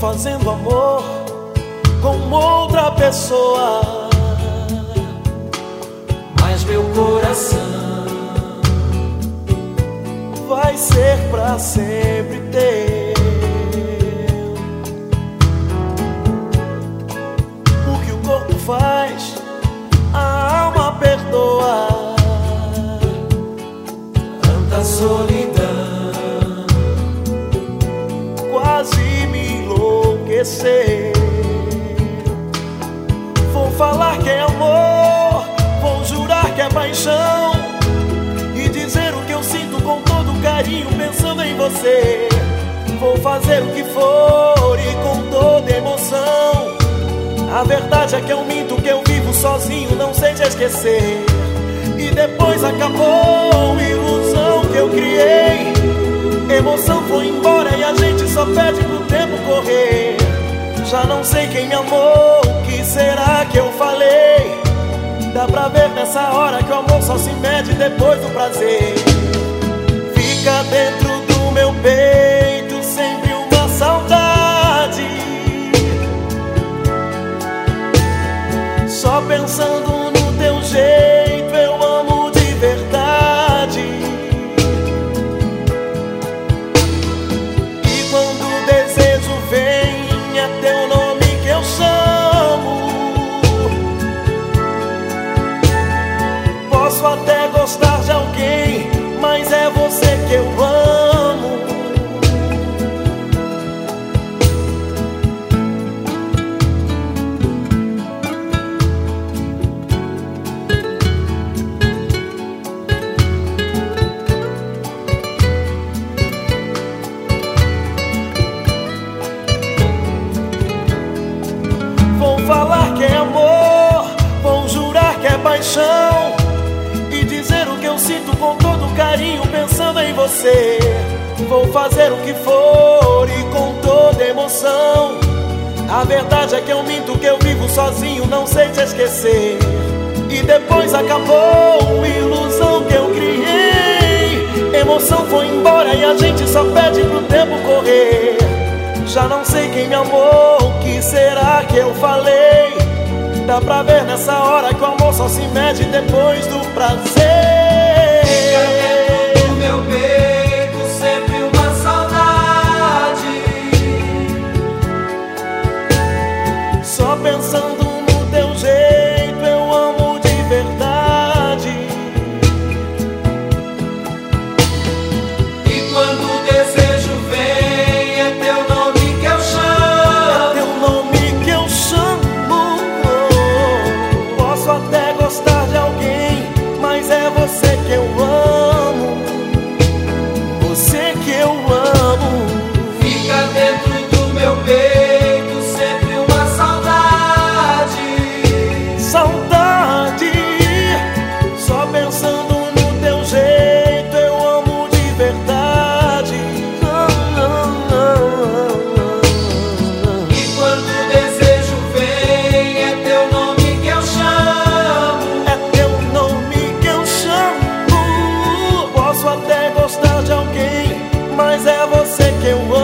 fazendo amor com outra pessoa, mas meu coração vai ser pra sempre teu. O que o corpo faz, a alma perdoa. Tanta solidão quase me enlouqueceu. Vou falar que é amor, vou jurar que é paixão, e dizer o que eu sinto com todo carinho pensando em você. Vou fazer o que for e com toda emoção. A verdade é que eu minto, que eu vivo sozinho, não sei te esquecer. E depois acabou a ilusão que eu criei. Emoção foi embora e a gente só pede pro tempo correr. Já não sei quem me amou, o que será que eu falei? Dá pra ver nessa hora que o amor só se mede depois do prazer. Fica dentro do meu peito sempre uma saudade, só pensando no teu jeito eu amo de verdade. E quando o desejo vem é teu nome que eu chamo. Posso até gostar de alguém, mas é você que eu amo. Vou falar que é amor, vou jurar que é paixão, e dizer o que eu sinto com todo carinho pensando em você. Vou fazer o que for e com toda emoção. A verdade é que eu minto, que eu vivo sozinho, não sei te esquecer. E depois acabou a ilusão que eu criei. Emoção foi embora e a gente só pede pro tempo correr. Já não sei quem me amou, o que será que eu falei? Dá pra ver nessa hora que o amor só se mede depois do prazer. fica dentro do meu peito sempre uma saudade, Só pensando no teu jeito eu amo de verdade. e quando o desejo vem é teu nome que eu É chamo. teu nome que eu chamo. Posso até gostar de alguém, mas é você que eu amo. Você que eu amo. Fica dentro do meu peito sempre uma saudade, Saudade, só pensando no teu jeito eu amo de verdade. e quando o desejo vem é teu nome que eu chamo. É teu nome que eu chamo. Posso até gostar de alguém, mas é você que eu amo.